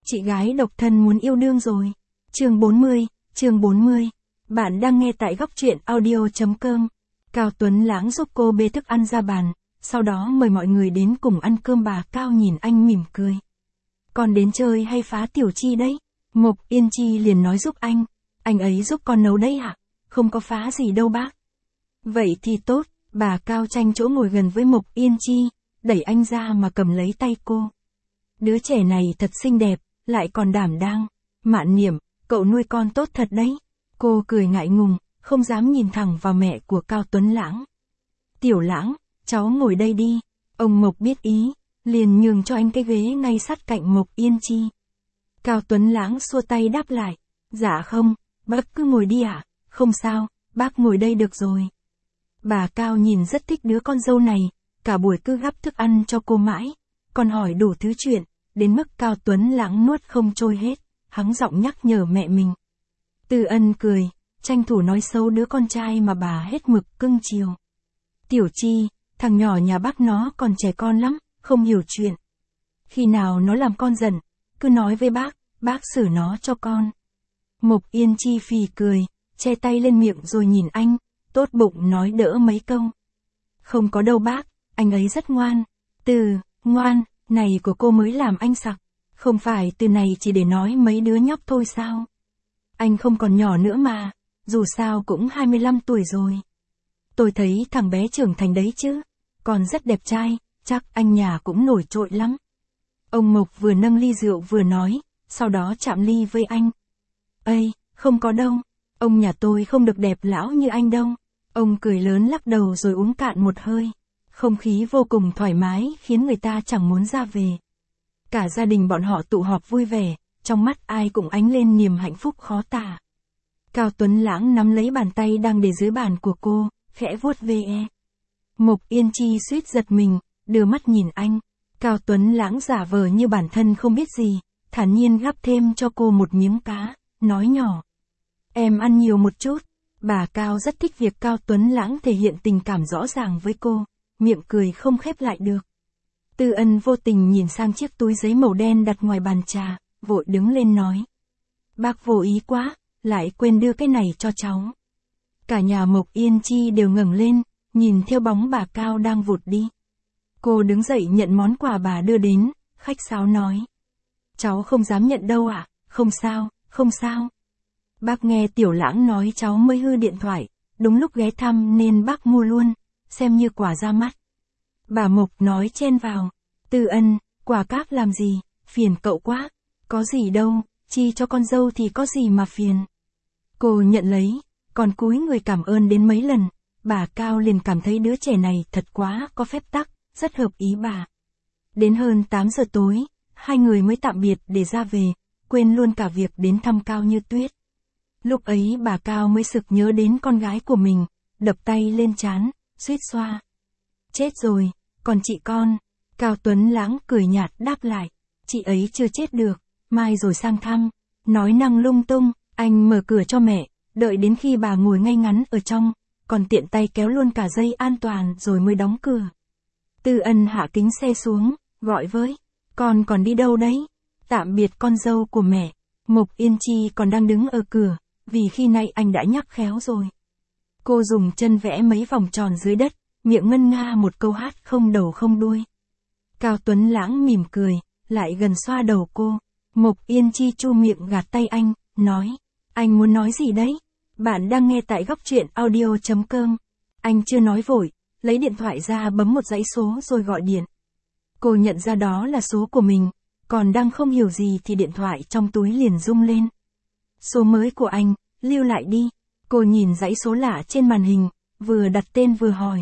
Chị gái độc thân muốn yêu đương rồi. Chương 40. Bạn đang nghe tại góc truyện audio.com. Cao Tuấn Lãng giúp cô bê thức ăn ra bàn, sau đó mời mọi người đến cùng ăn cơm. Bà Cao nhìn anh mỉm cười. Con đến chơi hay phá tiểu Chi đấy? Mộc Yên Chi liền nói giúp anh ấy giúp con nấu đấy ạ. Không có phá gì đâu bác. Vậy thì tốt, bà Cao tranh chỗ ngồi gần với Mộc Yên Chi, đẩy anh ra mà cầm lấy tay cô. Đứa trẻ này thật xinh đẹp, lại còn đảm đang. Mạn Niệm, cậu nuôi con tốt thật đấy. Cô cười ngại ngùng, không dám nhìn thẳng vào mẹ của Cao Tuấn Lãng. Tiểu Lãng, cháu ngồi đây đi. Ông Mộc biết ý, liền nhường cho anh cái ghế ngay sát cạnh Mộc Yên Chi. Cao Tuấn Lãng xua tay đáp lại. Dạ không, bác cứ ngồi đi ạ. Không sao, bác ngồi đây được rồi. Bà Cao nhìn rất thích đứa con dâu này, cả buổi cứ gắp thức ăn cho cô mãi, còn hỏi đủ thứ chuyện, đến mức Cao Tuấn Lãng nuốt không trôi hết, hắng giọng nhắc nhở mẹ mình. Tư Ân cười, tranh thủ nói xấu đứa con trai mà bà hết mực cưng chiều. Tiểu Chi, thằng nhỏ nhà bác nó còn trẻ con lắm, không hiểu chuyện. Khi nào nó làm con giận, cứ nói với bác xử nó cho con. Mộc Yên Chi phì cười, che tay lên miệng rồi nhìn anh, tốt bụng nói đỡ mấy câu. Không có đâu bác, anh ấy rất ngoan. Từ ngoan này của cô mới làm anh sặc. Không phải từ này chỉ để nói mấy đứa nhóc thôi sao? Anh không còn nhỏ nữa mà, dù sao cũng 25 tuổi rồi. Tôi thấy thằng bé trưởng thành đấy chứ, còn rất đẹp trai, chắc anh nhà cũng nổi trội lắm. Ông Mộc vừa nâng ly rượu vừa nói, sau đó chạm ly với anh. Ây, không có đâu, ông nhà tôi không được đẹp lão như anh đâu. Ông cười lớn lắc đầu rồi uống cạn một hơi. Không khí vô cùng thoải mái khiến người ta chẳng muốn ra về. Cả gia đình bọn họ tụ họp vui vẻ, trong mắt ai cũng ánh lên niềm hạnh phúc khó tả. Cao Tuấn Lãng nắm lấy bàn tay đang để dưới bàn của cô, khẽ vuốt ve. Mộc Yên Chi suýt giật mình, đưa mắt nhìn anh. Cao Tuấn Lãng giả vờ như bản thân không biết gì, thản nhiên gắp thêm cho cô một miếng cá, nói nhỏ. Em ăn nhiều một chút. Bà Cao rất thích việc Cao Tuấn Lãng thể hiện tình cảm rõ ràng với cô, miệng cười không khép lại được. Tư Ân vô tình nhìn sang chiếc túi giấy màu đen đặt ngoài bàn trà, vội đứng lên nói. Bác vô ý quá, lại quên đưa cái này cho cháu. Cả nhà Mộc Yên Chi đều ngẩng lên, nhìn theo bóng bà Cao đang vụt đi. Cô đứng dậy nhận món quà bà đưa đến, khách sáo nói. Cháu không dám nhận đâu ạ, không sao. Bác nghe Tiểu Lãng nói cháu mới hư điện thoại, đúng lúc ghé thăm nên bác mua luôn, xem như quà ra mắt. Bà Mộc nói chen vào. Tư Ân, quà cáp làm gì, phiền cậu quá. Có gì đâu, chi cho con dâu thì có gì mà phiền. Cô nhận lấy, còn cúi người cảm ơn đến mấy lần, bà Cao liền cảm thấy đứa trẻ này thật quá có phép tắc, rất hợp ý bà. Đến hơn 8 giờ tối, hai người mới tạm biệt để ra về, quên luôn cả việc đến thăm Cao Như Tuyết. Lúc ấy bà Cao mới sực nhớ đến con gái của mình, đập tay lên trán, suýt xoa. Chết rồi, còn chị con. Cao Tuấn Lãng cười nhạt đáp lại. Chị ấy chưa chết được, mai rồi sang thăm. Nói năng lung tung, anh mở cửa cho mẹ, đợi đến khi bà ngồi ngay ngắn ở trong, còn tiện tay kéo luôn cả dây an toàn rồi mới đóng cửa. Tư Ân hạ kính xe xuống, gọi với. Con còn đi đâu đấy? Tạm biệt con dâu của mẹ. Mộc Yên Chi còn đang đứng ở cửa, vì khi nãy anh đã nhắc khéo rồi. Cô dùng chân vẽ mấy vòng tròn dưới đất, miệng ngân nga một câu hát không đầu không đuôi. Cao Tuấn Lãng mỉm cười, lại gần xoa đầu cô. Mộc Yên Chi chu miệng gạt tay anh, nói. Anh muốn nói gì đấy? Bạn đang nghe tại góc truyện audio.com. Anh chưa nói vội, lấy điện thoại ra bấm một dãy số rồi gọi điện. Cô nhận ra đó là số của mình, còn đang không hiểu gì thì điện thoại trong túi liền rung lên. Số mới của anh, lưu lại đi. Cô nhìn dãy số lạ trên màn hình, vừa đặt tên vừa hỏi.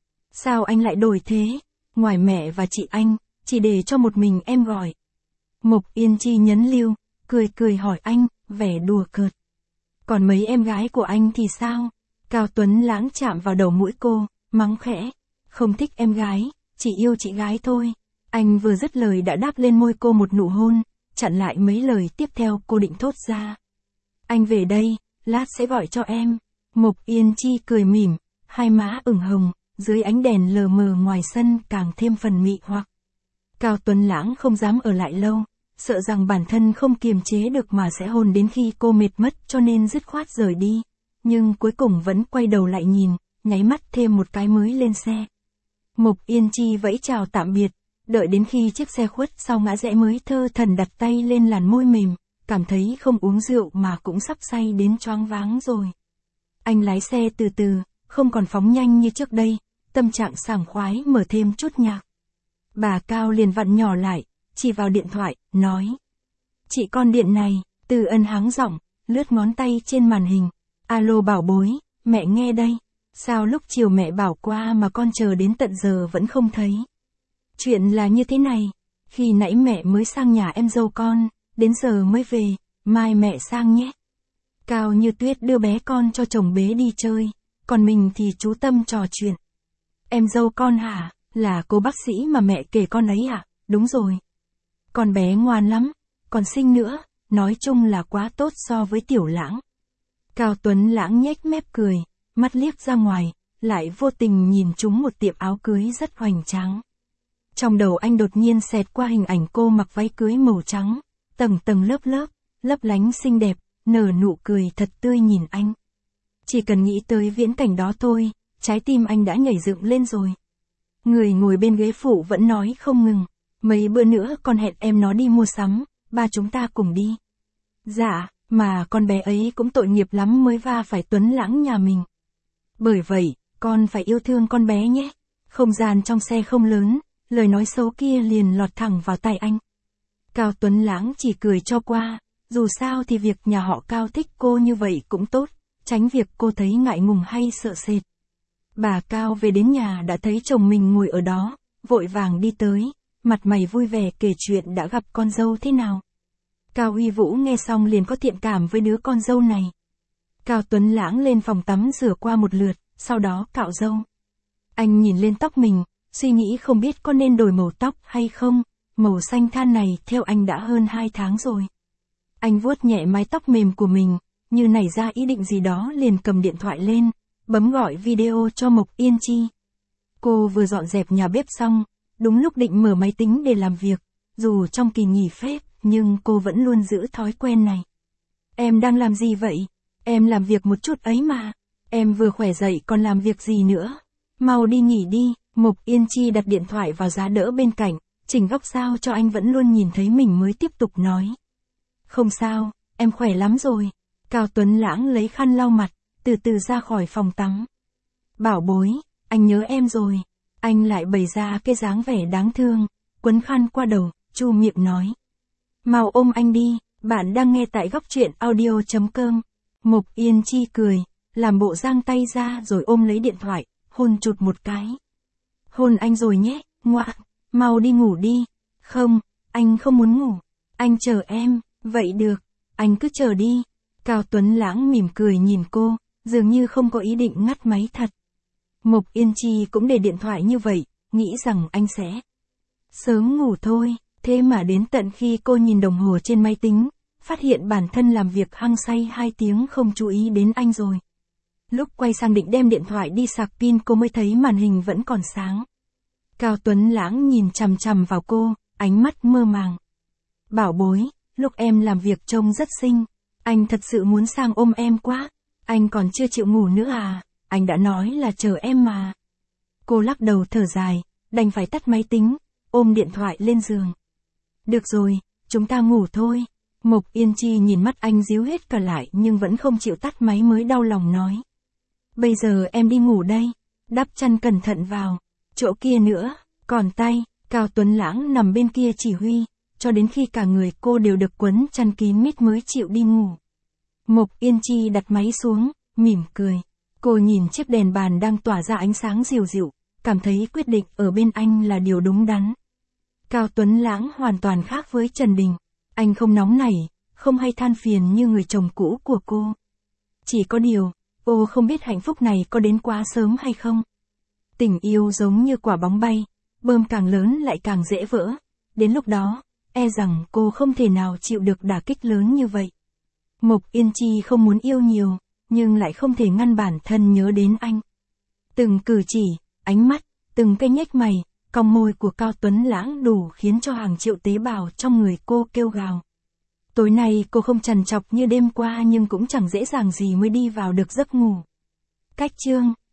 Sao anh lại đổi thế? Ngoài mẹ và chị anh, chỉ để cho một mình em gọi. Mộc Yên Chi nhấn lưu, cười hỏi anh, vẻ đùa cợt. Còn mấy em gái của anh thì sao? Cao Tuấn Lãng chạm vào đầu mũi cô, mắng khẽ. Không thích em gái, chỉ yêu chị gái thôi. Anh vừa dứt lời đã đáp lên môi cô một nụ hôn, chặn lại mấy lời tiếp theo cô định thốt ra. Anh về đây, lát sẽ gọi cho em. Mộc Yên Chi cười mỉm, hai má ửng hồng, dưới ánh đèn lờ mờ ngoài sân càng thêm phần mị hoặc. Cao Tuấn Lãng không dám ở lại lâu, sợ rằng bản thân không kiềm chế được mà sẽ hôn đến khi cô mệt mất cho nên dứt khoát rời đi. Nhưng cuối cùng vẫn quay đầu lại nhìn, nháy mắt thêm một cái mới lên xe. Mục Yên Chi vẫy chào tạm biệt, đợi đến khi chiếc xe khuất sau ngã rẽ mới thơ thẩn đặt tay lên làn môi mềm, cảm thấy không uống rượu mà cũng sắp say đến choáng váng rồi. Anh lái xe từ từ, không còn phóng nhanh như trước đây, tâm trạng sảng khoái mở thêm chút nhạc. Bà Cao liền vặn nhỏ lại, chỉ vào điện thoại, nói. Chị con điện này, Từ Ân háng giọng, lướt ngón tay trên màn hình. Alo bảo bối, mẹ nghe đây. Sao lúc chiều mẹ bảo qua mà con chờ đến tận giờ vẫn không thấy? Chuyện là như thế này, khi nãy mẹ mới sang nhà em dâu con, đến giờ mới về, mai mẹ sang nhé. Cao Như Tuyết đưa bé con cho chồng bế đi chơi, còn mình thì chú tâm trò chuyện. Em dâu con hả, là cô bác sĩ mà mẹ kể con ấy à? Đúng rồi. Con bé ngoan lắm, còn xinh nữa, nói chung là quá tốt so với Tiểu Lãng. Cao Tuấn Lãng nhếch mép cười, mắt liếc ra ngoài, lại vô tình nhìn trúng một tiệm áo cưới rất hoành tráng. Trong đầu anh đột nhiên xẹt qua hình ảnh cô mặc váy cưới màu trắng, tầng tầng lớp lớp, lấp lánh xinh đẹp, nở nụ cười thật tươi nhìn anh. Chỉ cần nghĩ tới viễn cảnh đó thôi, trái tim anh đã nhảy dựng lên rồi. Người ngồi bên ghế phụ vẫn nói không ngừng, mấy bữa nữa con hẹn em nó đi mua sắm, ba chúng ta cùng đi. Dạ, mà con bé ấy cũng tội nghiệp lắm mới va phải Tuấn Lãng nhà mình. Bởi vậy, con phải yêu thương con bé nhé. Không gian trong xe không lớn, lời nói xấu kia liền lọt thẳng vào tai anh. Cao Tuấn Lãng chỉ cười cho qua, dù sao thì việc nhà họ Cao thích cô như vậy cũng tốt, tránh việc cô thấy ngại ngùng hay sợ sệt. Bà Cao về đến nhà đã thấy chồng mình ngồi ở đó, vội vàng đi tới, mặt mày vui vẻ kể chuyện đã gặp con dâu thế nào. Cao Huy Vũ nghe xong liền có thiện cảm với đứa con dâu này. Cao Tuấn Lãng lên phòng tắm rửa qua một lượt, sau đó cạo râu. Anh nhìn lên tóc mình, suy nghĩ không biết có nên đổi màu tóc hay không, màu xanh than này theo anh đã hơn 2 tháng rồi. Anh vuốt nhẹ mái tóc mềm của mình, như nảy ra ý định gì đó liền cầm điện thoại lên, bấm gọi video cho Mộc Yên Chi. Cô vừa dọn dẹp nhà bếp xong, đúng lúc định mở máy tính để làm việc, dù trong kỳ nghỉ phép, nhưng cô vẫn luôn giữ thói quen này. Em đang làm gì vậy? Em làm việc một chút ấy mà. Em vừa khỏe dậy còn làm việc gì nữa? Mau đi nghỉ đi. Mộc Yên Chi đặt điện thoại vào giá đỡ bên cạnh, chỉnh góc sao cho anh vẫn luôn nhìn thấy mình mới tiếp tục nói. Không sao, em khỏe lắm rồi. Cao Tuấn Lãng lấy khăn lau mặt, từ từ ra khỏi phòng tắm. Bảo bối, anh nhớ em rồi. Anh lại bày ra cái dáng vẻ đáng thương, quấn khăn qua đầu, chu miệng nói. Mau ôm anh đi, bạn đang nghe tại góc truyện audio.com. Mộc Yên Chi cười, làm bộ giang tay ra rồi ôm lấy điện thoại, hôn chụt một cái. Hôn anh rồi nhé, ngoạn, mau đi ngủ đi. Không, anh không muốn ngủ, anh chờ em, vậy được, anh cứ chờ đi. Cao Tuấn Lãng mỉm cười nhìn cô, dường như không có ý định ngắt máy thật. Mộc Yên Chi cũng để điện thoại như vậy, nghĩ rằng anh sẽ sớm ngủ thôi, thế mà đến tận khi cô nhìn đồng hồ trên máy tính, phát hiện bản thân làm việc hăng say 2 tiếng không chú ý đến anh rồi. Lúc quay sang định đem điện thoại đi sạc pin cô mới thấy màn hình vẫn còn sáng. Cao Tuấn Lãng nhìn chằm chằm vào cô, ánh mắt mơ màng. Bảo bối, lúc em làm việc trông rất xinh, anh thật sự muốn sang ôm em quá, anh còn chưa chịu ngủ nữa à, anh đã nói là chờ em mà. Cô lắc đầu thở dài, đành phải tắt máy tính, ôm điện thoại lên giường. Được rồi, chúng ta ngủ thôi. Mộc Yên Chi nhìn mắt anh díu hết cả lại nhưng vẫn không chịu tắt máy mới đau lòng nói. Bây giờ em đi ngủ đây, đắp chăn cẩn thận vào, chỗ kia nữa, còn tay. Cao Tuấn Lãng nằm bên kia chỉ huy, cho đến khi cả người cô đều được quấn chăn kín mít mới chịu đi ngủ. Mộc Yên Chi đặt máy xuống, mỉm cười. Cô nhìn chiếc đèn bàn đang tỏa ra ánh sáng dịu dịu, cảm thấy quyết định ở bên anh là điều đúng đắn. Cao Tuấn Lãng hoàn toàn khác với Trần Đình. Anh không nóng nảy, không hay than phiền như người chồng cũ của cô. Chỉ có điều, cô không biết hạnh phúc này có đến quá sớm hay không. Tình yêu giống như quả bóng bay, bơm càng lớn lại càng dễ vỡ. Đến lúc đó, e rằng cô không thể nào chịu được đả kích lớn như vậy. Mộc Yên Chi không muốn yêu nhiều, nhưng lại không thể ngăn bản thân nhớ đến anh. Từng cử chỉ, ánh mắt, từng cái nhếch mày, Cong môi của Cao Tuấn Lãng đủ khiến cho hàng triệu tế bào trong người cô kêu gào. Tối nay cô không trằn trọc như đêm qua nhưng cũng chẳng dễ dàng gì mới đi vào được giấc ngủ. Cách chương